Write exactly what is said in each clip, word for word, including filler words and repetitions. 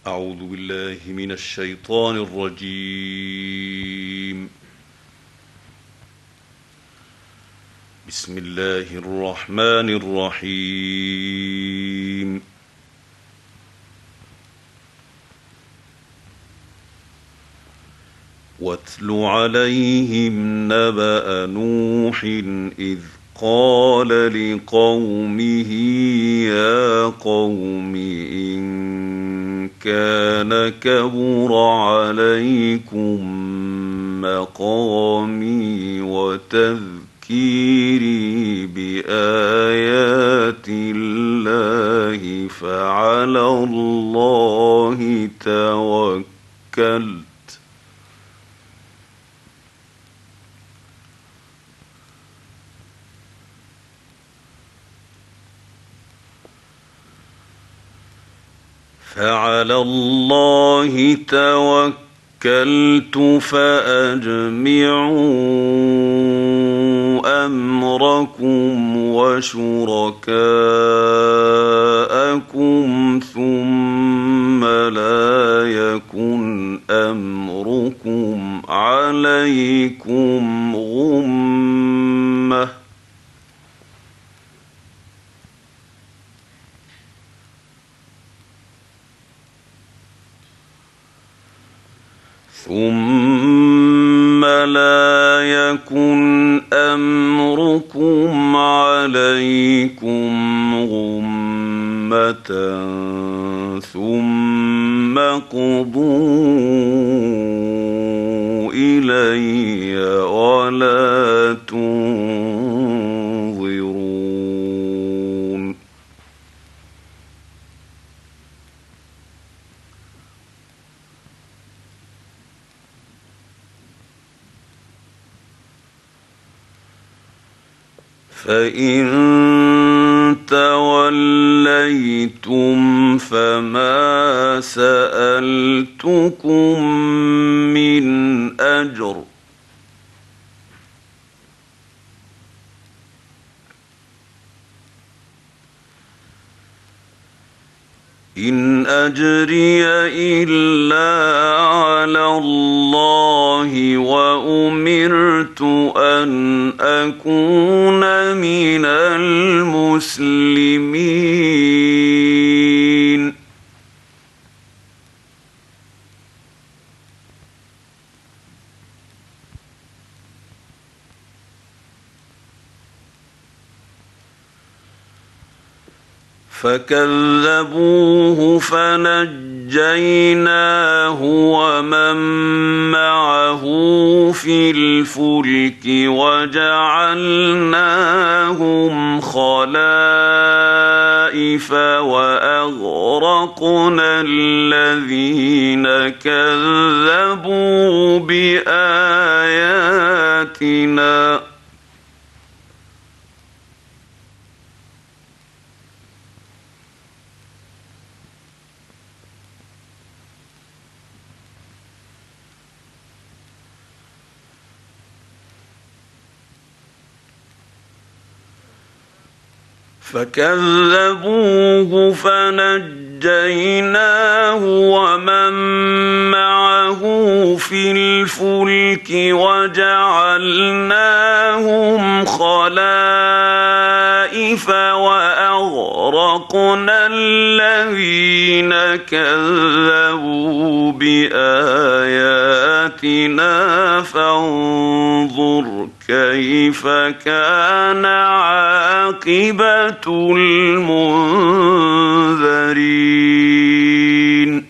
أعوذ بالله من الشيطان الرجيم. بسم الله الرحمن الرحيم. واتل عليهم نبأ نوح إذ قال لقومه يا قوم إن كان كبر عليكم مقامي وتذكيري بآيات الله فعلى الله توكلت فعلى الله توكلت فأجمعوا أمركم وشركاءكم ثم لا يكن أمركم عليكم غمة ثم لا يكن أمركم عليكم غمة ثم قضوا إلي ولا تنظرون. فإن توليتم فما سألتكم من أجر إن أجري إلا على الله وأمرت أن أكون من المسلمين. فكذبوه فنجيناه ومن معه في الفلك وجعلناهم خلائف وأغرقنا الذين كذبوا بآياتنا فكذبوه فنجيناه ومن معه في الفلك وجعلناهم خلائف وأغرقنا الذين كذبوا بآياتنا فانظر كيف كان عاقبة المنذرين.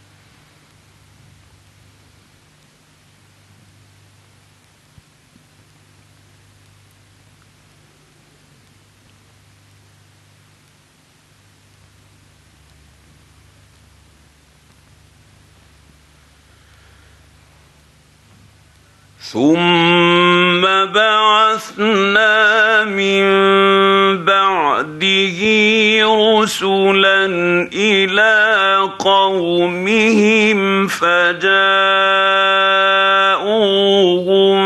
ثم بعثنا من بعده رسلا إلى قومهم فجاءوهم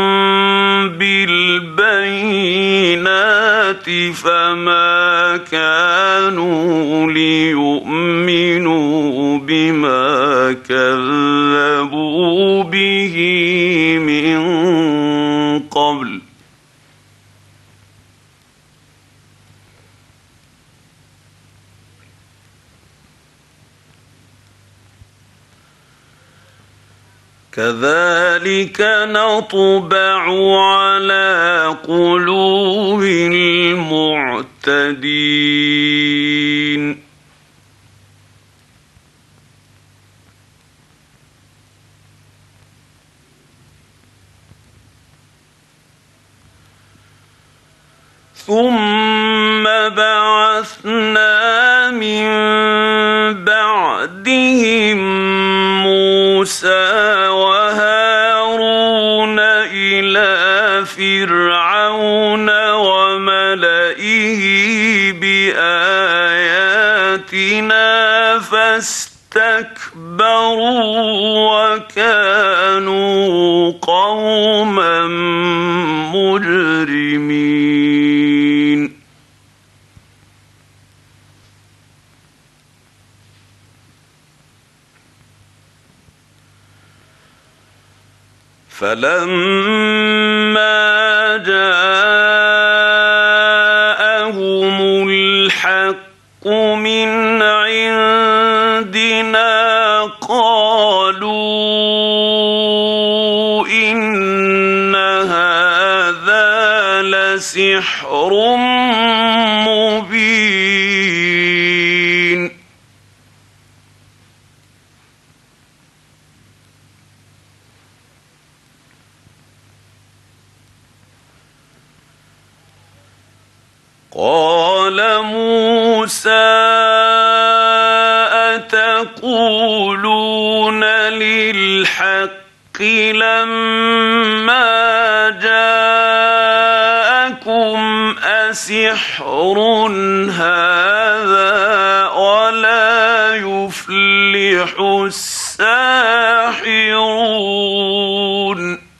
بالبينات فما كانوا ليؤمنوا بما كذبوا به من قبل كذلك نطبع على قلوب المعتدين ثم بعثنا من بعدهم موسى وهارون إلى فرعون وملئه بآياتنا فاستكبروا وكانوا قوما مجرمين فلما جاءهم الحق من عندنا قالوا إن هذا لسحر مبين قال موسى أتقولون للحق لما جاءكم أسحر هذا ولا يفلح الساحرون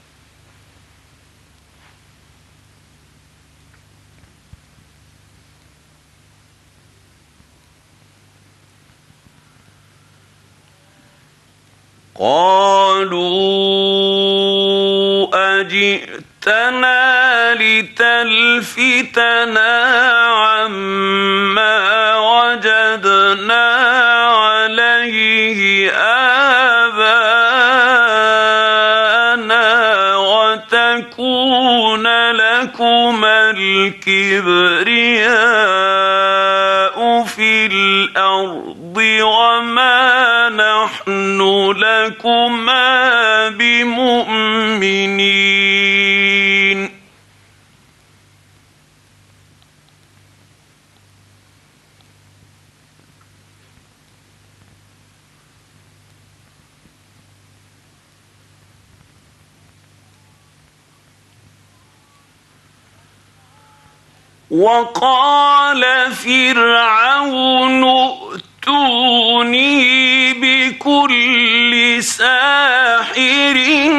قالوا أجئتنا لتلفتنا عما وجدنا عليه آباءنا وتكون لكما الكبرياء في الأرض وما نحن لكما بمؤمنين وقال فرعون ائتوني بكل ساحر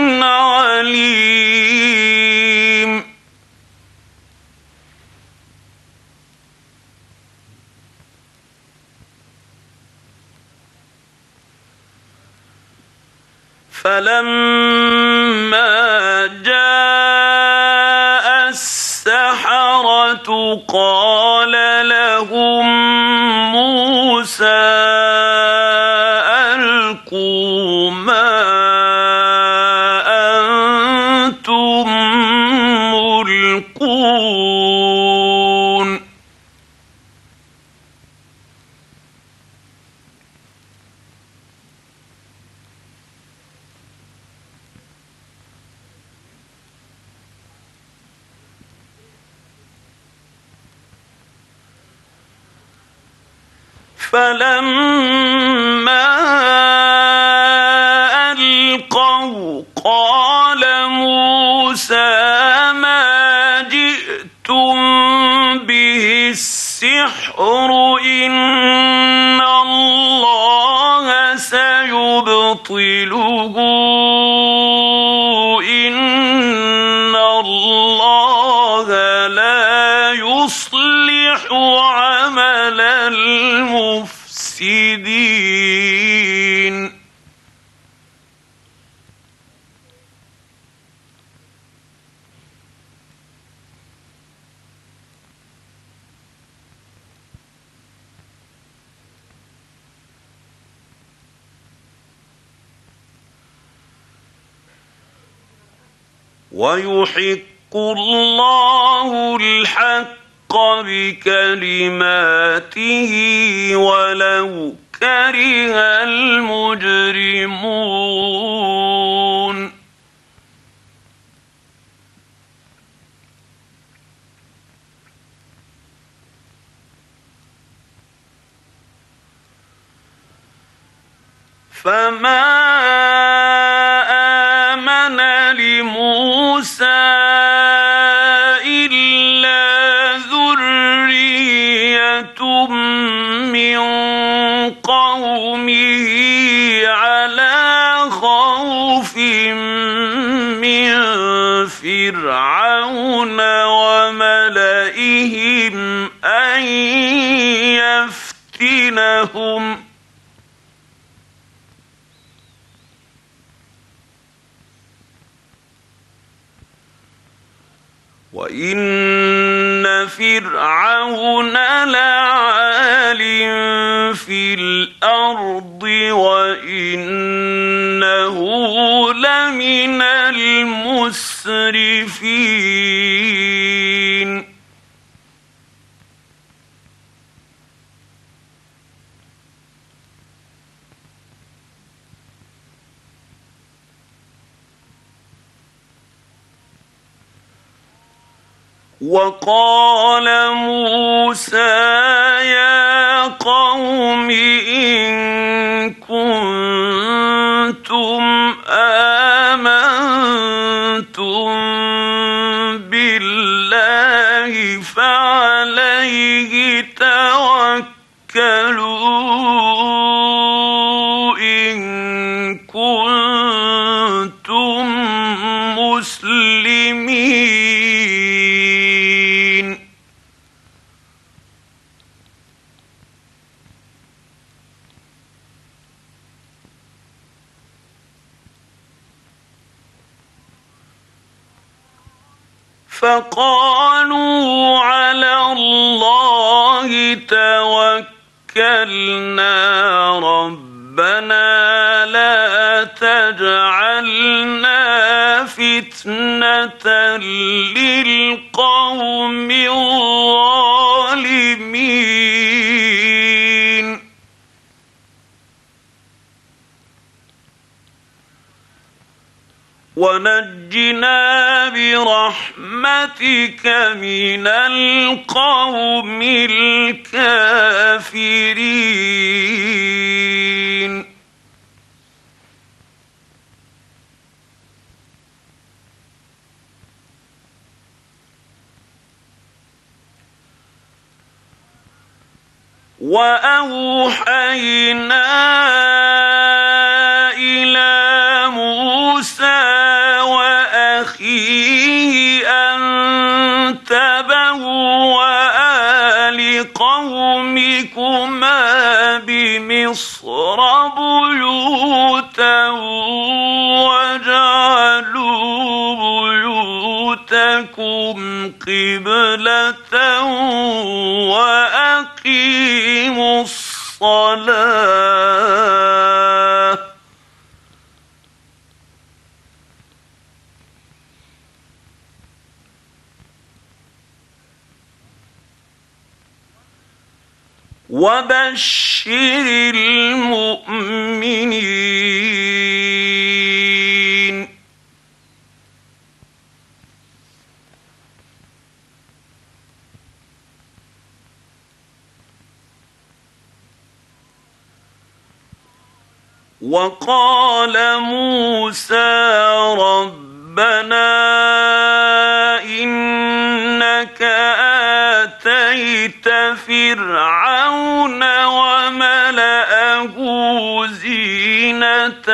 عليم فلما جاء السحرة قال لهم موسى ألقوا ما أنتم ملقون فلما ألقوا قال موسى ما جئتم به السحر إن الله سيبطله إن الله لا يصلح عمل المفسدين ويحق الله الحق بكلماته ولو كره المجرمون. فما آمن لموسى إلا ذرية من قومه على خوف من فرعون وملئهم أن يفتنهم وإن فرعون لعال في الأرض وإنه لمن المسرفين. وقال موسى يا قوم إن كنتم آمنتم بالله فعليه توكلوا إن كنتم مسلمين. فقالوا على الله توكلنا ربنا لا تجعلنا فتنة للقوم الظالمين. ونجنا برحمتك من القوم الكافرين. وأوحينا إلى موسى وأخيه أن تبوأ لقومكما بمصر بيوتا وجعلوا بيوتكم قبلة وأقيموا الصلاة وبشر المؤمنين. وقال موسى ربنا إنك آتيت فرعون وملأه زينة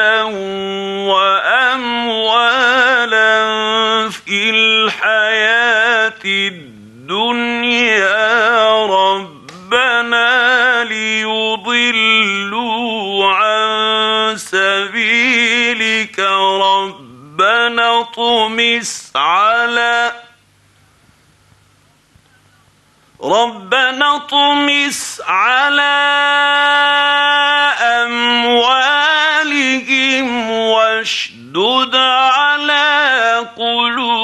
وأموالا في الحياة الدنيا ربنا ليضلوا عن سبيلك ربنا اطمس على ربنا اطمس على أموالهم واشدد على قلوبهم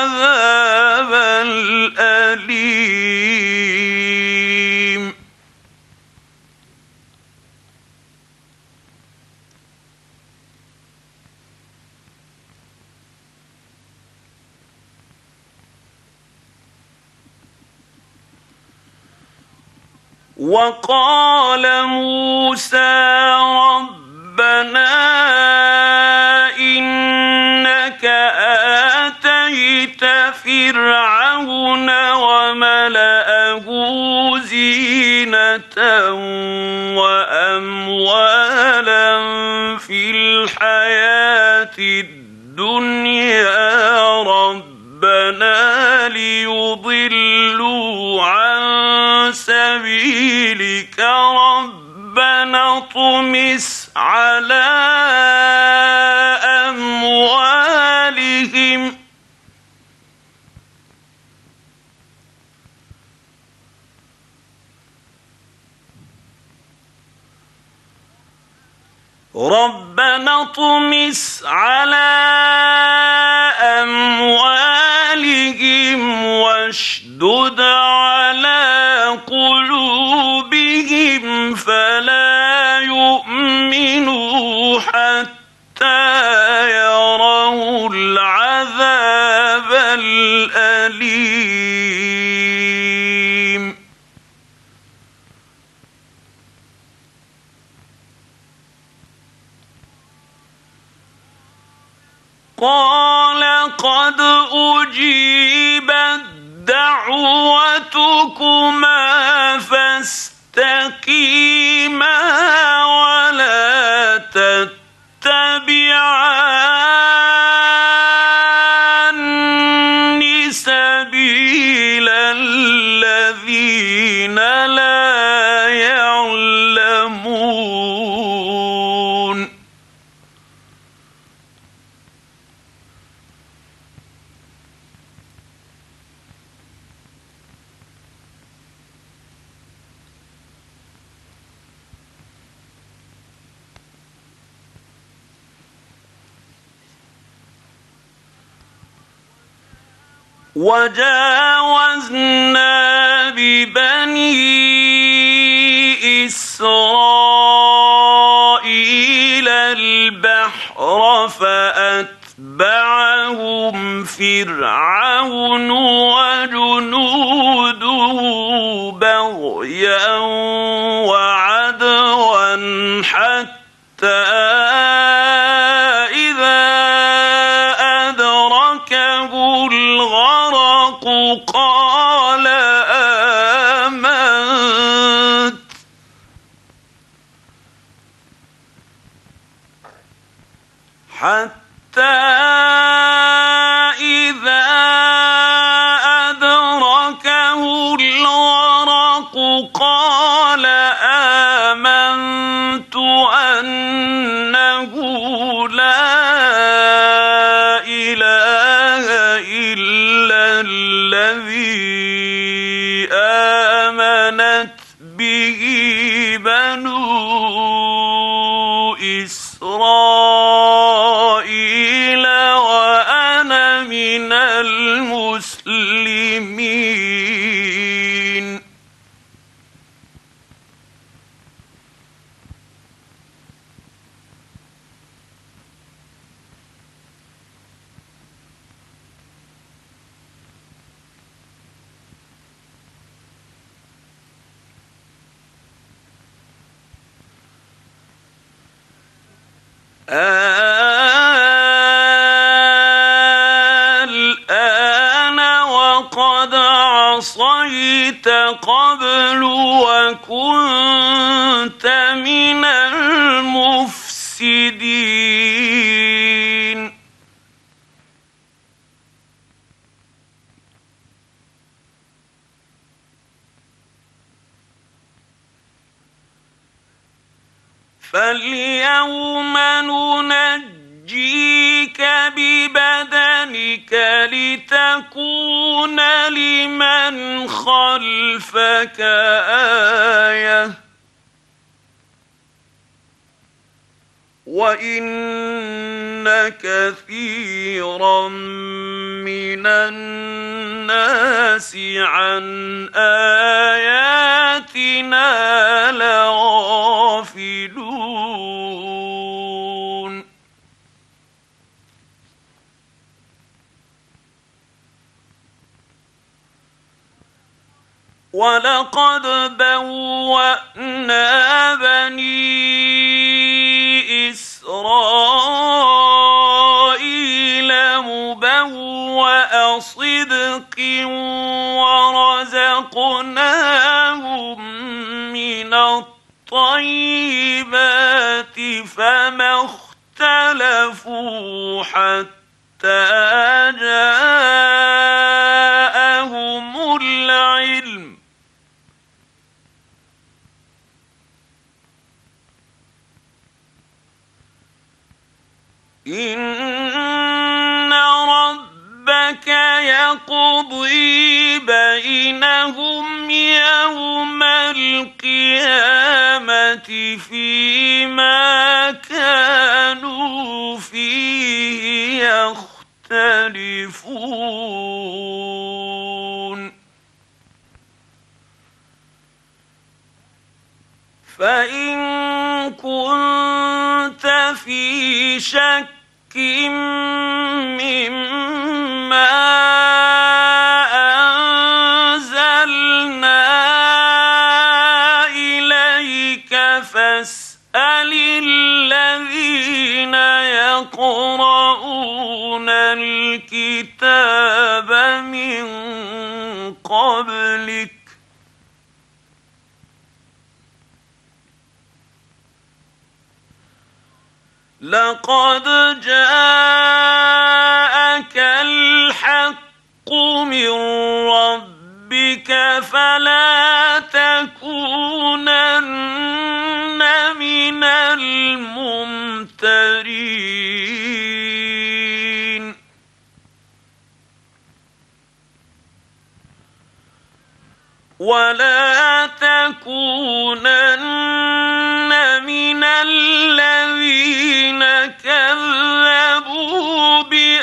العذاب الأليم. وقال موسى ربنا إنك آتيت فرعون وملأه زينة وأموالا في الحياة الدنيا ربنا ليضلوا عن سبيلك ربنا اطمس على أموالهم ربنا اطمس على أموالهم واشدد على قلوبهم فلا يؤمنوا حتى يروا العذاب الأليم. قال قد أجيبت دعوتكما فاستقيما ولا تتبعان سبيل الذين لا يعلمون. وجاوزنا ببني إسرائيل البحر فأتبعهم فرعون وجنوده بغيا وعدوا حتى قال آمنت حتى إذا أدركه الغرق قال آمنت أنه لا إله إلا الذي آمنت به بنو إسرائيل وأنا من المسلمين. الآن وقد عصيت قبل وكنت من المفسدين. فاليوم ننجيك ببدنك لتكون لمن خلفك آية وإن كثيرا من الناس عن آياتنا لغافلون ولقد بوأنا بني إسرائيل مبوأ صدق ورزقناهم من الطيبات فما اختلفوا حتى جاءهم العلم إن ربك يقضي بينهم يوم القيامة فيما كانوا فيه يختلفون فإن كنت في شك مما أنزلنا إليك فاسأل الذين يقرؤون الكتاب من قبلك لقد جاءك الحق من ربك فلا تكونن من الممترين ولا تكونن من الذين كذبوا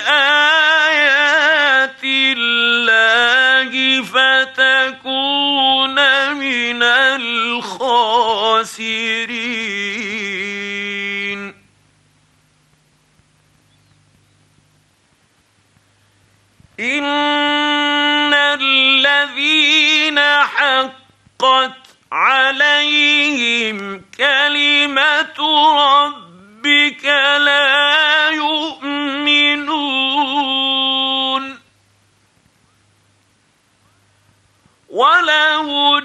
بآيات الله فتكون من الخاسرين إن الذين حقت عليهم كلمة ربك لا يؤمنون ولو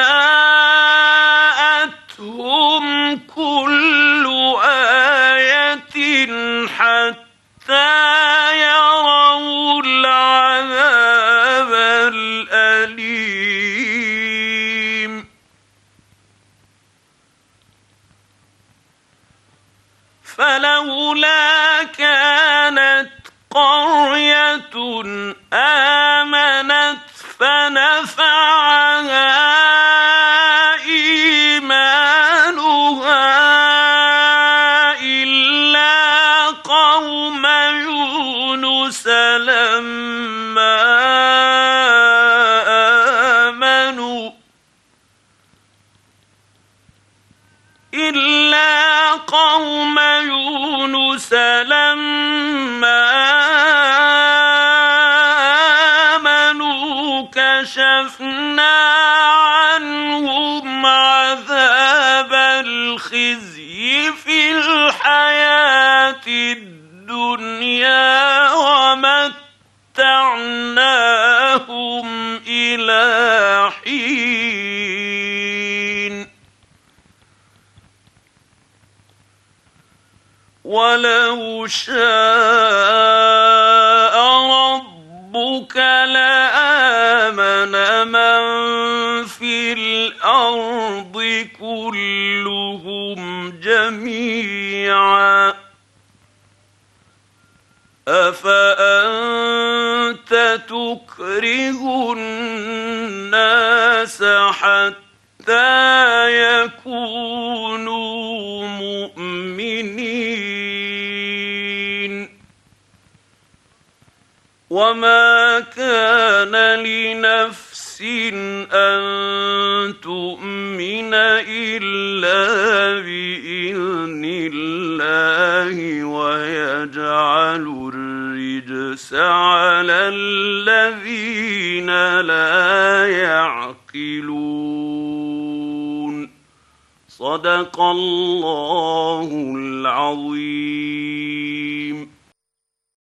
جاءتهم كل آية حتى يروا العذاب الأليم فلولا كانت قرية آمنت فنفعها إيمانها إلا قوم يونس لما آمنوا إلا قوم يونس لما آمنوا كشفنا عنهم عذاب الخزي في الحياة الدنيا ومتعناهم إلى حين ولو شاء ربك لآمن من في الأرض كلهم جميعا أفأنت تكره الناس حتى يكونوا مؤمنين وما كان لنفس أن تؤمن إلا بإذن الله ويجعل الرجس على الذين لا يعقلون. صدق الله العظيم.